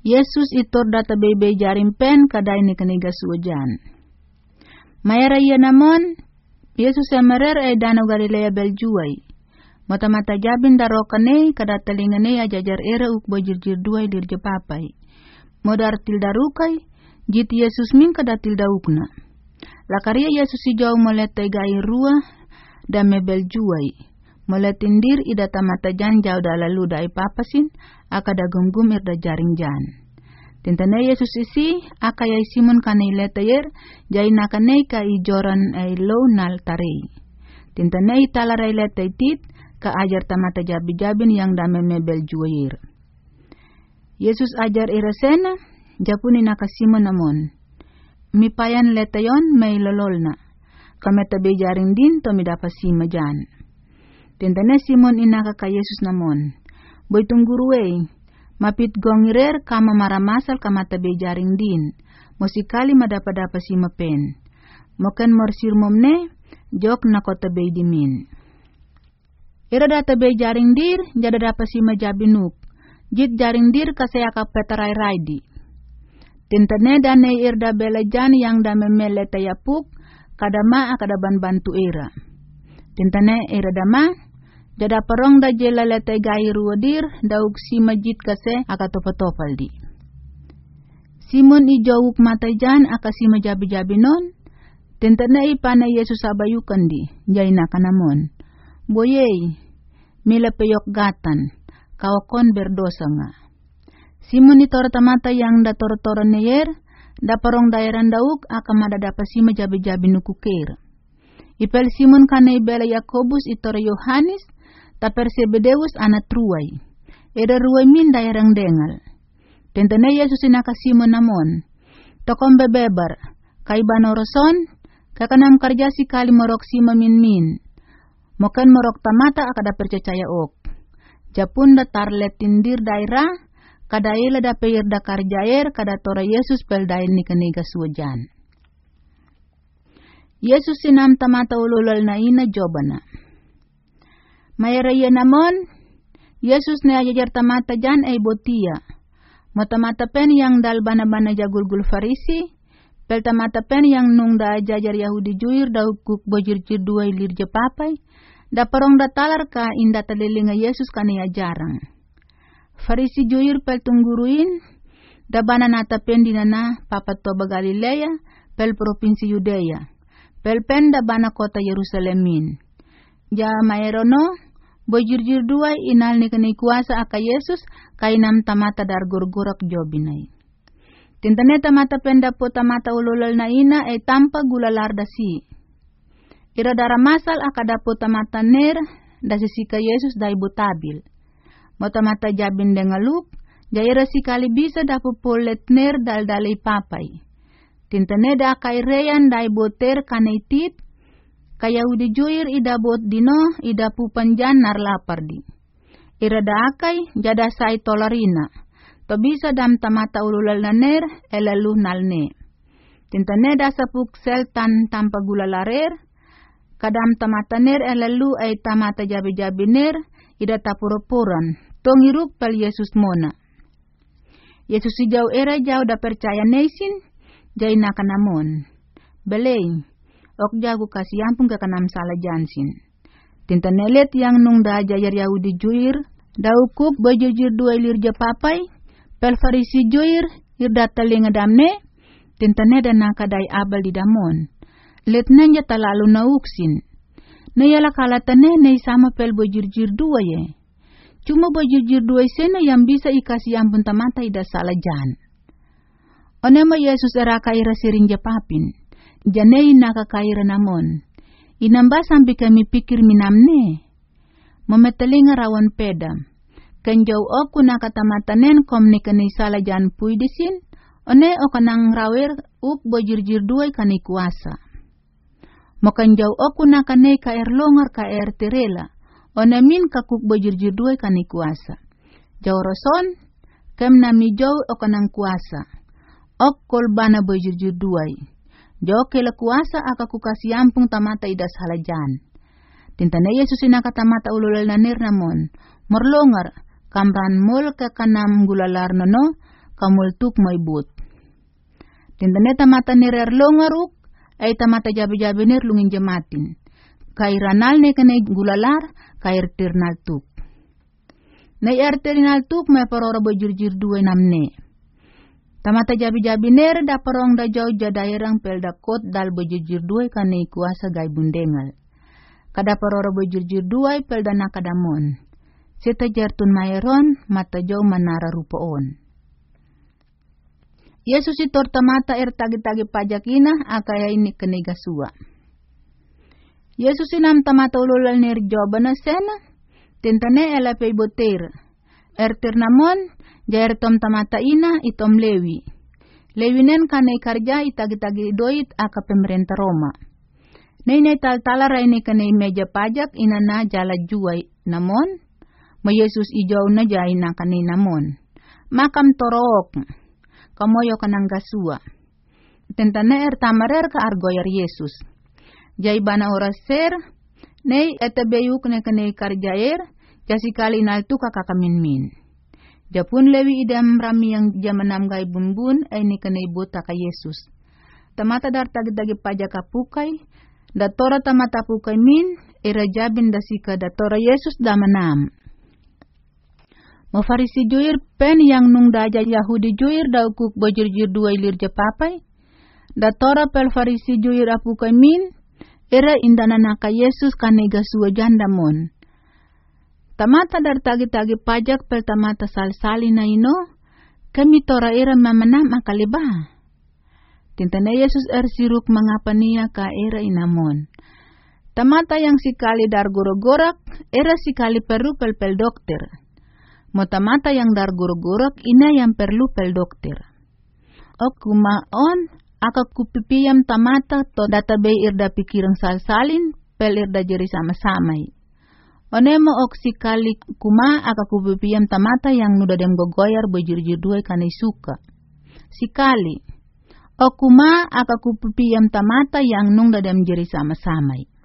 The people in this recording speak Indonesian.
Yesus itor data bebe jarim pen kadai ni kaniga sujan. Mayara iya namon, Yesus emerer danau Galilea beljuai. Mata-mata jabin darokane kada telingane ajajar era uk bojirjir duai dirje papai. Modar tilda rukai, jit Yesus min kada tilda ukna. Lakaria Yesus ijau moletai gai rua dame beljuai. Moletindir ida tamata jan jau da lalu dai papasin, akada gum-gum irda jaring jan. Tintane Yesus isi, akayai Simon kanai letayer, jai nakanai ka ijoran ay low nal tarei. Tintane italarai letai tit, ka ajar tamata jabi-jabin yang dame mebel juair. Yesus ajar irasena, japuni naka Simon namon. Mipayan letayon may lololna, kameta bejaring din to midapa sima jan. Tintane Simon inaka ka Yesus namon. Boy tungguruwe, mapit gongirer kama maramasal kamata bejaring din. Musikali madapa-dapa si mapen. Moken morsir momne, jok na kota beidimin. Ira data bejaring dir, jada dapa si majabinuk. Jit jaring dir kasaya ka petarai raidi. Tintane dane irda belajan yang dame mele tayapuk, kadama akadaban bantu ira. Tintane ira dama, jada parong da jela letai gai ruodir daug si majid kase aka topal di. Simon ijawuk matajan aka si majabi-jabi non. Tentana ipana Yesus abayukan di. Jay nakanamon. Boyey, mila peyok gatan. Kawakon berdosa nga. Simon itor tamata yang da toro-toro neyer. Da parong daeran dauk aka madadapa si majabi-jabi nukukir. Ipel Simon kana ibela Yakobus itor Yohanes. Taper Sebedeus anak truai. Eda ruai min daerang dengal. Tentane Yesus inaka Simon namon. Tokom bebebar. Kaiban oroson. Kakanam karja si kali morok sima min. Mokan morok tamata akada percaya ok. Japun da tarlet tindir daerah. Kadaila da peir da karjaer kada tora Yesus pel dail ni kaniga sujan. Yesus sinam tamata ululal na ina jobana. Mayaraya namon, Yesus na ajajar tamata jan ay botia. Mata-mata pen yang dal bana-bana jagul-gul farisi, pel tamata pen yang nung da ajajar Yahudi juir da hukuk bojir-jir duay lirja papai, da parong da talar ka inda talilinga Yesus kani ajarang. Farisi juir pel tungguruin, da bana nata pen dinana papat toba Galilea, pel provinsi Yudea, pel pen da bana kota Yerusalemin. Ja maerono, bojir-jir duay inal ni kani kuasa aka Yesus kainam tamata dar gorgorak jobinay. Tintane tamata penda po tamata ululal na ina ay tampa gulalar dasi. Ira dara masal aka dapo tamata ner dasi sika Yesus day butabil. Motamata jabin dengaluk, jaira sikali bisa dapo polet ner dal-dalay papay. Tintane da kay reyan day boter kanaitit, kaya udi juir ida bot dino ida pupanjan nar lapar di. Ira da akay jada say tolarina. To bisa dam tamata ululal na ner elalu nalne. Tintane da sapuk seltan tampa gulalarer. Kadam tamata ner elalu ay tamata jabi-jabi ner ida tapuropuran. Tongiruk pel Yesus mona. Yesus ijau era jau da percaya nesin jay nakanamon. Beleng. Ok jago kasih ampun ke kanam salah jansin. Tinta nelet yang nung da ajajar Yahudi juir, da ukuk bojujur dua lirja papai, pel farisi juir, irda talinga damne, tinta neda nakadai abal di damon. Let nanya talalu na uksin. Nayala kalatane nay sama pel bojujur dua ye. Cuma bojujur dua sena yang bisa ikasih ampun tamata ida salah jan. Onema Yesus era kaira siring japapin. Janei nakakaira namon. Inamba sampai kami pikir minamne. Memetalinga rawan peda. Kenjau oku nakatamatanen kom nikani salah jan puidisin. One okanang rawer up bojirjir duay kani kuasa. Mokanjau oku nakane ka longar ka terela. One min kakuk bojirjir duay kani kuasa. Jau roson. Kem nami jau okanang kuasa. Ok kolbana bojirjir duay. Jo kela kuasa aka kukasi ampung tamata idas halajan. Tintane Yesus inaka tamata ululal nanir namon. Merlongar kamran mul ke kanam gulalar nono kamultuk moibut. Tintane tamata nirer longaruk, ay tamata jabi-jabi nir lungin jamatin. Kairanal ne kene gulalar, kair tirnal tuk. Ne tirnal tuk me parora bojurjur dua namne. Tamata jabi-jabi ner da parong da jauh jadairang pel da kot dal bojurjur dua kane kuasa gai bundengal. Kada parora bojurjur dua pel da nakadamon. Seta jartun mayeron mata jauh manara rupoon. Yesus itor tamata tagi-tagi pajak ina akaya ini kene gasua. Yesus inam tamata ululal ner jobana sena, tentane elapei boter. Tirnamon, jair tom tamata ina itom Lewi. Lewi nen kane karja itagi-tagi doit aka pemerintah Roma. Nei tal-talara ini kane meja pajak ina na jala juai namon, ma Yesus ijau na jai na kane namon. Makam torok, kamoyo kanang gasua. Tentane tamarer ka argoyar Yesus. Jai bana oraser, nei etabeyuk ne kene karjair, jasikali naltu kakakaminmin. Japun Lewi idam rami yang jamanam gai bunbun, ay ni kene buta ka Yesus. Tamata dar tagi-tagi pajak kapukai, datora tamata pukai min, era jabin dasika datora Yesus damanam. Mo Farisi juir pen yang nung daja Yahudi juir daukuk bojurjur dua ilir japapai, datora pel Farisi juir apukai min, era indananaka Yesus kanega sua jandamon. Tamata dar tagi-tagi pajak pel tamata sal-sali na ino, kami tora era mamanam akaliba. Tintana Yesus siruk mengapa niya ka era inamon. Tamata yang sikali dar goro-gorak, era sikali perlu pel dokter. Mo tamata yang dar goro-gorak, ina yang perlu pel dokter. O kumaon, aka kupipiyam tamata to databay irda pikirang salsalin pel irda jeri sama-samay. Onemo oksikali kuma aka kupipiyam tamata yang nuda dem gogoyar bojurjur duay kanay suka. Sikali. O kuma aka kupipiyam tamata yang nung dadam jeri sama-samay.